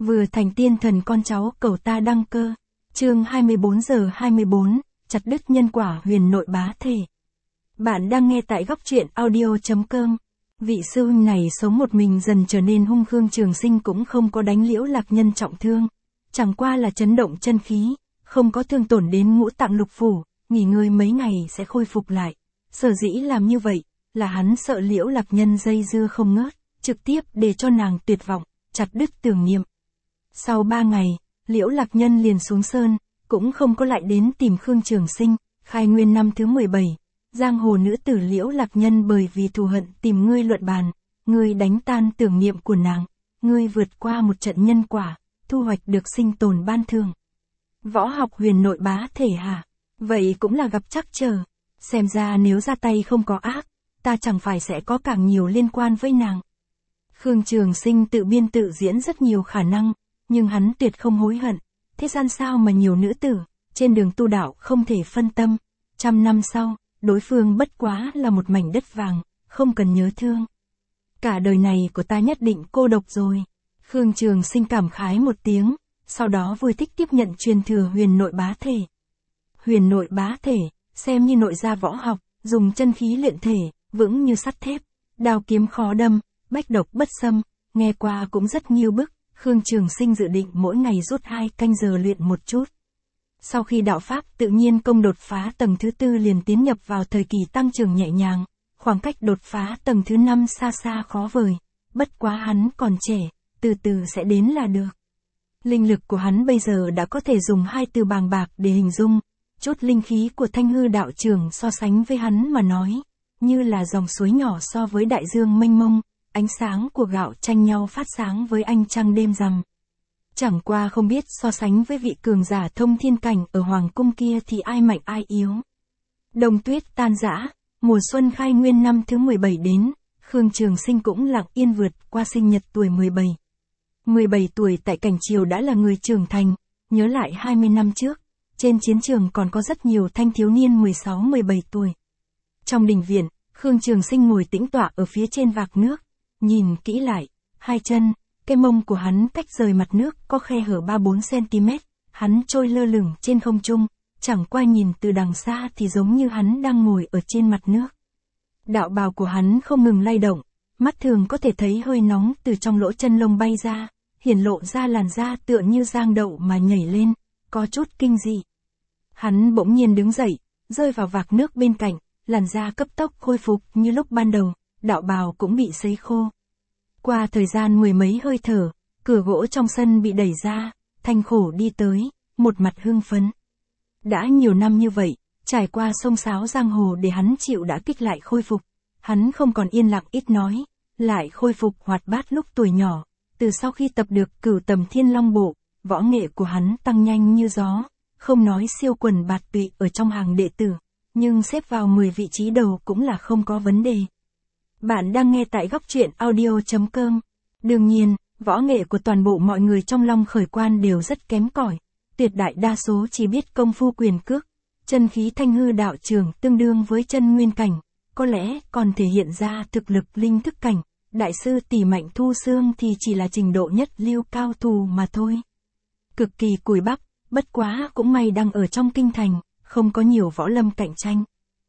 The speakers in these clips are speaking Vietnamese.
Vừa thành tiên thần con cháu cầu ta đăng cơ. Chương 24 giờ 24, chặt đứt nhân quả huyền nội bá thể. Bạn đang nghe tại góc truyện audio.com. Vị sư huynh này sống một mình dần trở nên hung. Khương Trường Sinh cũng không có đánh Liễu Lạc Nhân trọng thương, chẳng qua là chấn động chân khí, không có thương tổn đến ngũ tạng lục phủ, nghỉ ngơi mấy ngày sẽ khôi phục lại. Sở dĩ làm như vậy, là hắn sợ Liễu Lạc Nhân dây dưa không ngớt, trực tiếp để cho nàng tuyệt vọng, chặt đứt tưởng niệm. Sau 3 ngày, Liễu Lạc Nhân liền xuống sơn, cũng không có lại đến tìm Khương Trường Sinh. Khai nguyên năm thứ 17, giang hồ nữ tử Liễu Lạc Nhân bởi vì thù hận tìm ngươi luận bàn, ngươi đánh tan tưởng niệm của nàng, ngươi vượt qua một trận nhân quả, thu hoạch được sinh tồn ban thường. Võ học huyền nội bá thể hả? Vậy cũng là gặp trắc trở. Xem ra nếu ra tay không có ác, ta chẳng phải sẽ có càng nhiều liên quan với nàng. Khương Trường Sinh tự biên tự diễn rất nhiều khả năng, nhưng hắn tuyệt không hối hận. Thế gian sao mà nhiều nữ tử, trên đường tu đạo không thể phân tâm. 100 năm sau, đối phương bất quá là một mảnh đất vàng, không cần nhớ thương. Cả đời này của ta nhất định cô độc rồi. Khương Trường Sinh cảm khái một tiếng, sau đó vui thích tiếp nhận truyền thừa huyền nội bá thể. Huyền nội bá thể, xem như nội gia võ học, dùng chân khí luyện thể, vững như sắt thép, đao kiếm khó đâm, bách độc bất xâm, nghe qua cũng rất nghiêu bức. Khương Trường Sinh dự định mỗi ngày rút 2 canh giờ luyện một chút. Sau khi đạo pháp tự nhiên công đột phá tầng thứ 4 liền tiến nhập vào thời kỳ tăng trưởng nhẹ nhàng, khoảng cách đột phá tầng thứ 5 xa xa khó vời, bất quá hắn còn trẻ, từ từ sẽ đến là được. Linh lực của hắn bây giờ đã có thể dùng 2 từ bàng bạc để hình dung, chút linh khí của Thanh Hư đạo trưởng so sánh với hắn mà nói, như là dòng suối nhỏ so với đại dương mênh mông. Ánh sáng của gạo tranh nhau phát sáng với ánh trăng đêm rằm. Chẳng qua không biết so sánh với vị cường giả thông thiên cảnh ở hoàng cung kia thì ai mạnh ai yếu. Đông tuyết tan rã, mùa xuân khai nguyên năm thứ 17 đến, Khương Trường Sinh cũng lặng yên vượt qua sinh nhật tuổi 17. 17 tuổi tại cảnh triều đã là người trưởng thành, nhớ lại 20 năm trước, trên chiến trường còn có rất nhiều thanh thiếu niên 16-17 tuổi. Trong đình viện, Khương Trường Sinh ngồi tĩnh tọa ở phía trên vạc nước. Nhìn kỹ lại, 2 chân, cái mông của hắn cách rời mặt nước có khe hở 3-4 cm, hắn trôi lơ lửng trên không trung, chẳng qua nhìn từ đằng xa thì giống như hắn đang ngồi ở trên mặt nước. Đạo bào của hắn không ngừng lay động, mắt thường có thể thấy hơi nóng từ trong lỗ chân lông bay ra, hiển lộ ra làn da tựa như giang đậu mà nhảy lên, có chút kinh dị. Hắn bỗng nhiên đứng dậy, rơi vào vạc nước bên cạnh, làn da cấp tốc khôi phục như lúc ban đầu. Đạo bào cũng bị sấy khô. Qua thời gian 10 mấy hơi thở, cửa gỗ trong sân bị đẩy ra, Thanh Khổ đi tới, một mặt hưng phấn. Đã nhiều năm như vậy, trải qua xông xáo giang hồ để hắn chịu đã kích lại khôi phục. Hắn không còn yên lặng ít nói, lại khôi phục hoạt bát lúc tuổi nhỏ. Từ sau khi tập được Cửu Tầm Thiên Long Bộ, võ nghệ của hắn tăng nhanh như gió, không nói siêu quần bạt tụy ở trong hàng đệ tử, nhưng xếp vào 10 vị trí đầu cũng là không có vấn đề. Bạn đang nghe tại góc truyện audio.com. Đương nhiên, võ nghệ của toàn bộ mọi người trong Long Khởi Quan đều rất kém cỏi, tuyệt đại đa số chỉ biết công phu quyền cước, chân khí Thanh Hư đạo trưởng tương đương với chân nguyên cảnh, có lẽ còn thể hiện ra thực lực linh thức cảnh, đại sư Tỷ Mạnh Thu Xương thì chỉ là trình độ nhất lưu cao thủ mà thôi. Cực kỳ cùi bắp, bất quá cũng may đang ở trong kinh thành, không có nhiều võ lâm cạnh tranh.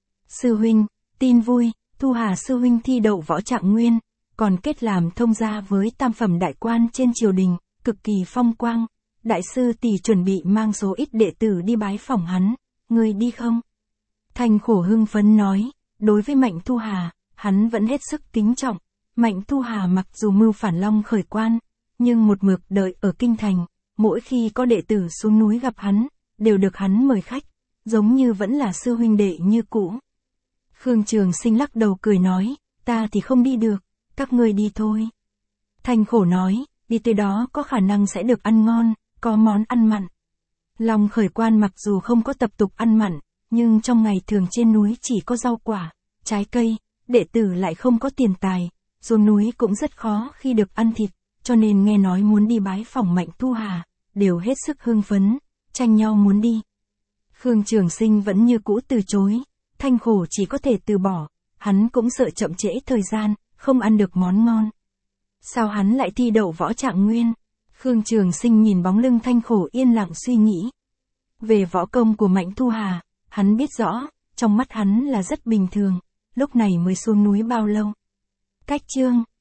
Sư huynh, tin vui. Thu Hà sư huynh thi đậu võ trạng nguyên, còn kết làm thông gia với tam phẩm đại quan trên triều đình, cực kỳ phong quang. Đại sư Tỷ chuẩn bị mang số ít đệ tử đi bái phỏng hắn, ngươi đi không? Thanh Khổ hưng phấn nói, đối với Mạnh Thu Hà, hắn vẫn hết sức kính trọng. Mạnh Thu Hà mặc dù mưu phản Long Khởi Quan, nhưng một mực đợi ở kinh thành, mỗi khi có đệ tử xuống núi gặp hắn, đều được hắn mời khách, giống như vẫn là sư huynh đệ như cũ. Khương Trường Sinh lắc đầu cười nói, ta thì không đi được, các ngươi đi thôi. Thanh Khổ nói, đi tới đó có khả năng sẽ được ăn ngon, có món ăn mặn. Long Khởi Quan mặc dù không có tập tục ăn mặn, nhưng trong ngày thường trên núi chỉ có rau quả, trái cây, đệ tử lại không có tiền tài, xuống núi cũng rất khó khi được ăn thịt, cho nên nghe nói muốn đi bái phỏng Mạnh Thu Hà, đều hết sức hưng phấn, tranh nhau muốn đi. Khương Trường Sinh vẫn như cũ từ chối. Thanh Khổ chỉ có thể từ bỏ, hắn cũng sợ chậm trễ thời gian, không ăn được món ngon. Sao hắn lại thi đậu võ trạng nguyên? Khương Trường Sinh nhìn bóng lưng Thanh Khổ yên lặng suy nghĩ. Về võ công của Mạnh Thu Hà, hắn biết rõ, trong mắt hắn là rất bình thường, lúc này mới xuống núi bao lâu. Cách chương